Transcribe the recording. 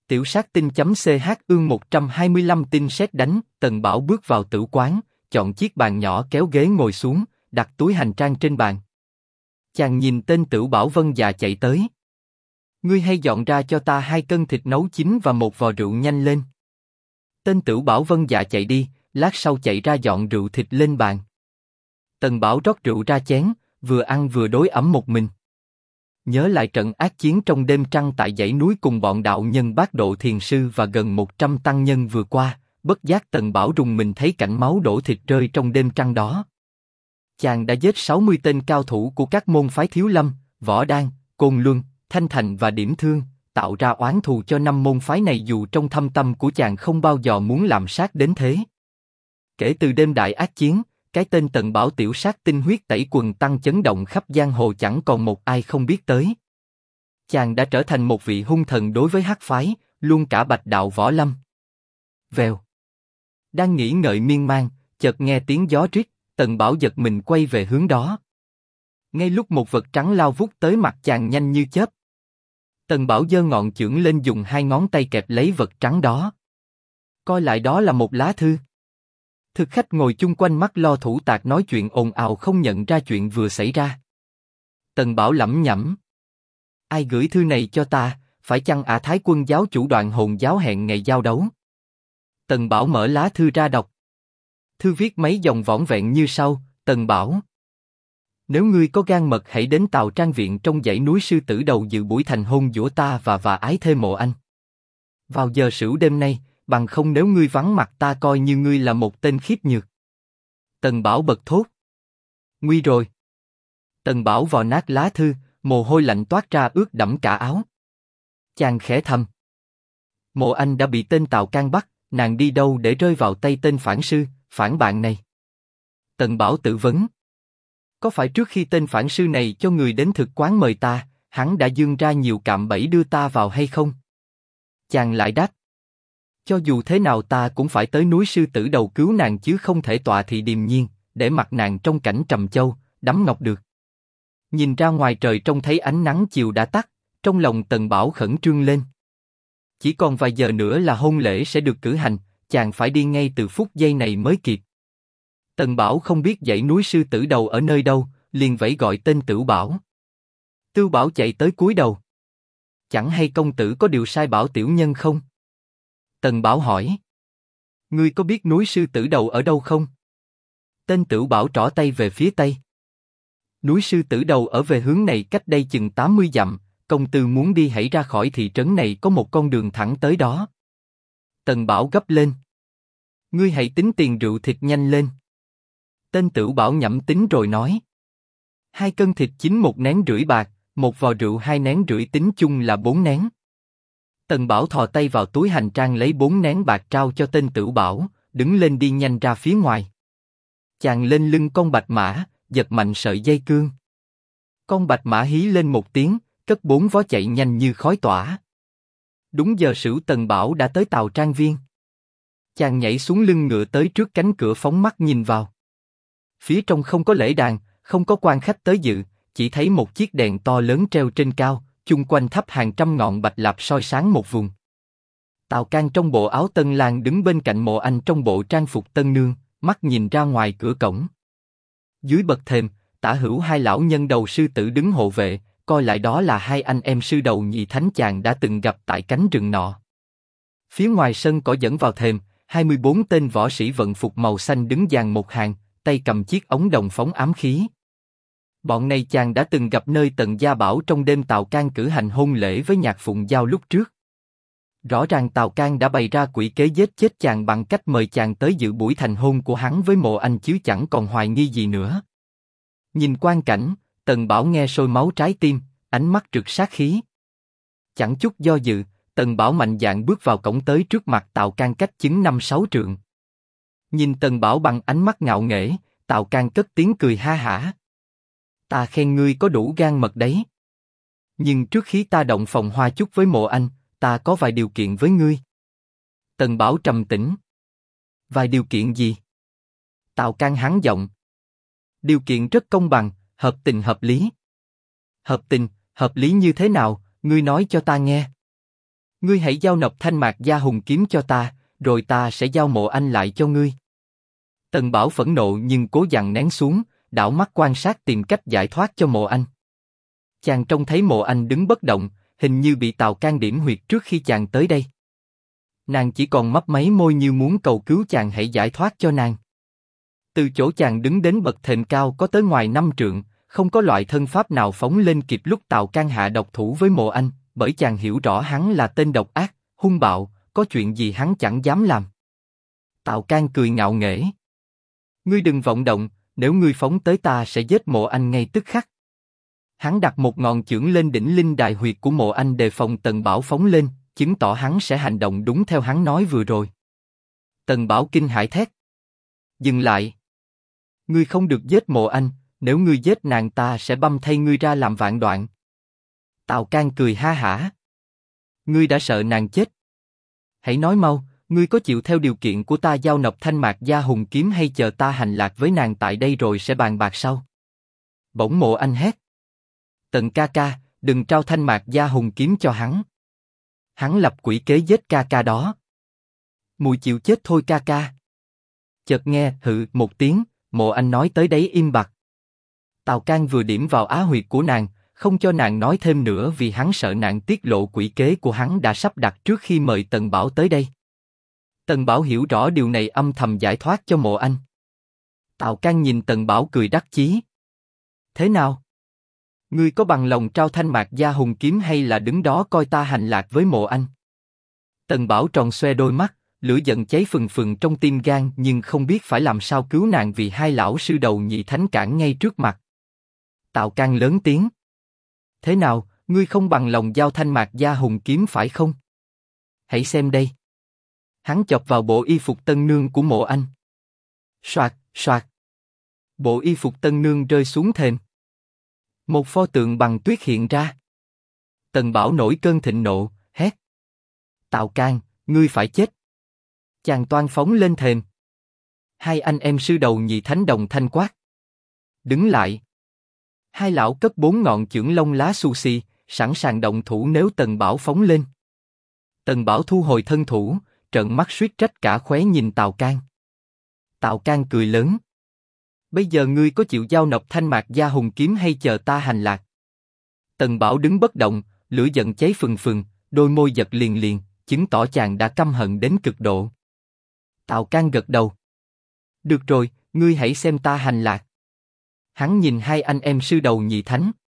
Tiểu sát tinh.ch ương 125 tinh sét đánh. Tần Bảo bước vào tử quán, chọn chiếc bàn nhỏ kéo ghế ngồi xuống, đặt túi hành trang trên bàn. Chàng nhìn tên Tửu Bảo Vân già chạy tới. Ngươi hay dọn ra cho ta 2 cân thịt nấu chín và 1 vò rượu, nhanh lên. Tên Tửu Bảo Vân già chạy đi, lát sau chạy ra dọn rượu thịt lên bàn. Tần Bảo rót rượu ra chén, vừa ăn vừa đối ẩm một mình. Nhớ lại trận ác chiến trong đêm trăng tại dãy núi cùng bọn đạo nhân Bát Độ Thiền Sư và gần 100 tăng nhân vừa qua, bất giác Tần Bảo rùng mình thấy cảnh máu đổ thịt rơi trong đêm trăng đó. Chàng đã giết 60 tên cao thủ của các môn phái Thiếu Lâm, Võ Đan, Côn Luân, Thanh Thành và Điểm Thương, tạo ra oán thù cho 5 môn phái này dù trong thâm tâm của chàng không bao giờ muốn làm sát đến thế. Kể từ đêm đại ác chiến, cái tên Tần Bảo tiểu sát tinh huyết tẩy quần tăng chấn động khắp giang hồ chẳng còn một ai không biết tới. Chàng đã trở thành một vị hung thần đối với hắc phái, luôn cả Bạch Đạo Võ Lâm. Vèo. Đang nghĩ ngợi miên man, chợt nghe tiếng gió rít, Tần Bảo giật mình quay về hướng đó. Ngay lúc một vật trắng lao vút tới mặt chàng nhanh như chớp. Tần Bảo giơ ngọn chưởng lên dùng 2 ngón tay kẹp lấy vật trắng đó. Coi lại đó là một lá thư. Thực khách ngồi chung quanh mắt lo thủ tạc nói chuyện ồn ào không nhận ra chuyện vừa xảy ra. Tần Bảo lẩm nhẩm. Ai gửi thư này cho ta, phải chăng Thái Quân giáo chủ Đoạn Hồn giáo hẹn ngày giao đấu? Tần Bảo mở lá thư ra đọc. Thư viết mấy dòng vỏn vẹn như sau: Tần Bảo, nếu ngươi có gan mật hãy đến Tào Trang Viện trong dãy núi Sư Tử Đầu dự buổi thành hôn giữa ta và ái thê Mộ Anh. Vào giờ sửu đêm nay, bằng không nếu ngươi vắng mặt ta coi như ngươi là một tên khiếp nhược. Tần Bảo bật thốt. Nguy rồi. Tần Bảo vò nát lá thư, mồ hôi lạnh toát ra ướt đẫm cả áo. Chàng khẽ thầm. Mộ Anh đã bị tên Tào Can bắt, nàng đi đâu để rơi vào tay tên phản sư, phản bạn này? Tần Bảo tự vấn. Có phải trước khi tên phản sư này cho người đến thực quán mời ta, hắn đã dương ra nhiều cạm bẫy đưa ta vào hay không? Chàng lại đáp. Cho dù thế nào ta cũng phải tới núi Sư Tử Đầu cứu nàng chứ không thể tọa thị điềm nhiên, để mặc nàng trong cảnh trầm châu, đắm ngọc được. Nhìn ra ngoài trời trông thấy ánh nắng chiều đã tắt, trong lòng Tần Bảo khẩn trương lên. Chỉ còn vài giờ nữa là hôn lễ sẽ được cử hành, chàng phải đi ngay từ phút giây này mới kịp. Tần Bảo không biết dãy núi Sư Tử Đầu ở nơi đâu, liền vẫy gọi tên Tửu Bảo. Tửu Bảo chạy tới cúi đầu. Chẳng hay công tử có điều sai bảo tiểu nhân không? Tần Bảo hỏi. Ngươi có biết núi Sư Tử Đầu ở đâu không? Tên Tửu Bảo trỏ tay về phía tây. Núi Sư Tử Đầu ở về hướng này cách đây chừng 80 dặm, công tử muốn đi hãy ra khỏi thị trấn này có một con đường thẳng tới đó. Tần Bảo gấp lên. Ngươi hãy tính tiền rượu thịt nhanh lên. Tên Tửu Bảo nhẩm tính rồi nói. 2 cân thịt chín 1 nén rưỡi bạc, 1 vò rượu 2 nén rưỡi tính chung là 4 nén. Tần Bảo thò tay vào túi hành trang lấy 4 nén bạc trao cho tên Tửu Bảo, đứng lên đi nhanh ra phía ngoài. Chàng lên lưng con bạch mã, giật mạnh sợi dây cương. Con bạch mã hí lên một tiếng, cất 4 vó chạy nhanh như khói tỏa. Đúng giờ sửu Tần Bảo đã tới Tào Trang Viên. Chàng nhảy xuống lưng ngựa tới trước cánh cửa phóng mắt nhìn vào. Phía trong không có lễ đàn, không có quan khách tới dự, chỉ thấy một chiếc đèn to lớn treo trên cao, chung quanh thắp hàng trăm ngọn bạch lạp soi sáng một vùng. Tào Can trong bộ áo tân lang đứng bên cạnh Mộ Anh trong bộ trang phục tân nương, mắt nhìn ra ngoài cửa cổng. Dưới bậc thềm, tả hữu 2 lão nhân đầu sư tử đứng hộ vệ, coi lại đó là 2 anh em sư đầu nhị thánh chàng đã từng gặp tại cánh rừng nọ. Phía ngoài sân cỏ dẫn vào thềm, 24 tên võ sĩ vận phục màu xanh đứng dàn một hàng, tay cầm chiếc ống đồng phóng ám khí. Bọn này chàng đã từng gặp nơi Tần Gia Bảo trong đêm Tào Can cử hành hôn lễ với Nhạc Phụng Giao lúc trước. Rõ ràng Tào Can đã bày ra quỷ kế giết chết chàng bằng cách mời chàng tới dự buổi thành hôn của hắn với Mộ Anh chứ chẳng còn hoài nghi gì nữa. Nhìn quang cảnh, Tần Bảo nghe sôi máu trái tim, ánh mắt rực sát khí. Chẳng chút do dự, Tần Bảo mạnh dạn bước vào cổng tới trước mặt Tào Can cách chừng 5-6 trượng. Nhìn Tần Bảo bằng ánh mắt ngạo nghễ, Tào Can cất tiếng cười ha hả. Ta khen ngươi có đủ gan mật đấy. Nhưng trước khi ta động phòng hoa chúc với Mộ Anh, ta có vài điều kiện với ngươi. Tần Bảo trầm tĩnh. Vài điều kiện gì? Tào Can hắn giọng. Điều kiện rất công bằng, hợp tình hợp lý. Hợp tình, hợp lý như thế nào, ngươi nói cho ta nghe. Ngươi hãy giao nộp thanh mạc gia hùng kiếm cho ta, rồi ta sẽ giao Mộ Anh lại cho ngươi. Tần Bảo phẫn nộ nhưng cố dằn nén xuống, đảo mắt quan sát tìm cách giải thoát cho Mộ Anh. Chàng trông thấy Mộ Anh đứng bất động, hình như bị Tào Can điểm huyệt trước khi chàng tới đây. Nàng chỉ còn mấp máy môi như muốn cầu cứu chàng hãy giải thoát cho nàng. Từ chỗ chàng đứng đến bậc thềm cao có tới ngoài 5 trượng, không có loại thân pháp nào phóng lên kịp lúc Tào Can hạ độc thủ với Mộ Anh, bởi chàng hiểu rõ hắn là tên độc ác, hung bạo, có chuyện gì hắn chẳng dám làm. Tào Can cười ngạo nghễ. Ngươi đừng vọng động, nếu ngươi phóng tới ta sẽ giết Mộ Anh ngay tức khắc. Hắn đặt một ngọn chưởng lên đỉnh linh đại huyệt của Mộ Anh đề phòng Tần Bảo phóng lên, chứng tỏ hắn sẽ hành động đúng theo hắn nói vừa rồi. Tần Bảo kinh hãi thét. Dừng lại. Ngươi không được giết Mộ Anh, nếu ngươi giết nàng ta sẽ băm thay ngươi ra làm vạn đoạn. Tào Can cười ha hả. Ngươi đã sợ nàng chết. Hãy nói mau, ngươi có chịu theo điều kiện của ta giao nộp thanh mạc gia hùng kiếm hay chờ ta hành lạc với nàng tại đây rồi sẽ bàn bạc sau? Bỗng Mộ Anh hét. Tần ca ca, đừng trao thanh mạc gia hùng kiếm cho hắn. Hắn lập quỷ kế giết ca ca đó. Mùi chịu chết thôi ca ca. Chợt nghe hự một tiếng, Mộ Anh nói tới đấy im bặt. Tào Can vừa điểm vào á huyệt của nàng, không cho nàng nói thêm nữa vì hắn sợ nàng tiết lộ quỷ kế của hắn đã sắp đặt trước khi mời Tần Bảo tới đây. Tần Bảo hiểu rõ điều này âm thầm giải thoát cho Mộ Anh. Tào Can nhìn Tần Bảo cười đắc chí. Thế nào? Ngươi có bằng lòng trao thanh mạc gia hùng kiếm hay là đứng đó coi ta hành lạc với Mộ Anh? Tần Bảo tròn xoe đôi mắt, lửa giận cháy phừng phừng trong tim gan nhưng không biết phải làm sao cứu nàng vì hai lão sư đầu nhị thánh cản ngay trước mặt. Tào Can lớn tiếng. Thế nào, ngươi không bằng lòng giao thanh mạc gia hùng kiếm phải không? Hãy xem đây. Hắn chọc vào bộ y phục tân nương của Mộ Anh. Soạt, soạt. Bộ y phục tân nương rơi xuống thềm. Một pho tượng bằng tuyết hiện ra. Tần Bảo nổi cơn thịnh nộ, hét. Tào Can, ngươi phải chết. Chàng toan phóng lên thềm. Hai anh em sư đầu nhị thánh đồng thanh quát. Đứng lại. Hai lão cất 4 ngọn chưởng lông lá xù xì, sẵn sàng động thủ nếu Tần Bảo phóng lên. Tần Bảo thu hồi thân thủ, trợn mắt suýt trách cả khóe nhìn Tào Can. Tào Can cười lớn. Bây giờ ngươi có chịu giao nộp thanh mạc gia hùng kiếm hay chờ ta hành lạc? Tần Bảo đứng bất động, lửa giận cháy phừng phừng, đôi môi giật liền liền, chứng tỏ chàng đã căm hận đến cực độ. Tào Can gật đầu. Được rồi, ngươi hãy xem ta hành lạc. Hắn nhìn hai anh em sư đầu nhị thánh.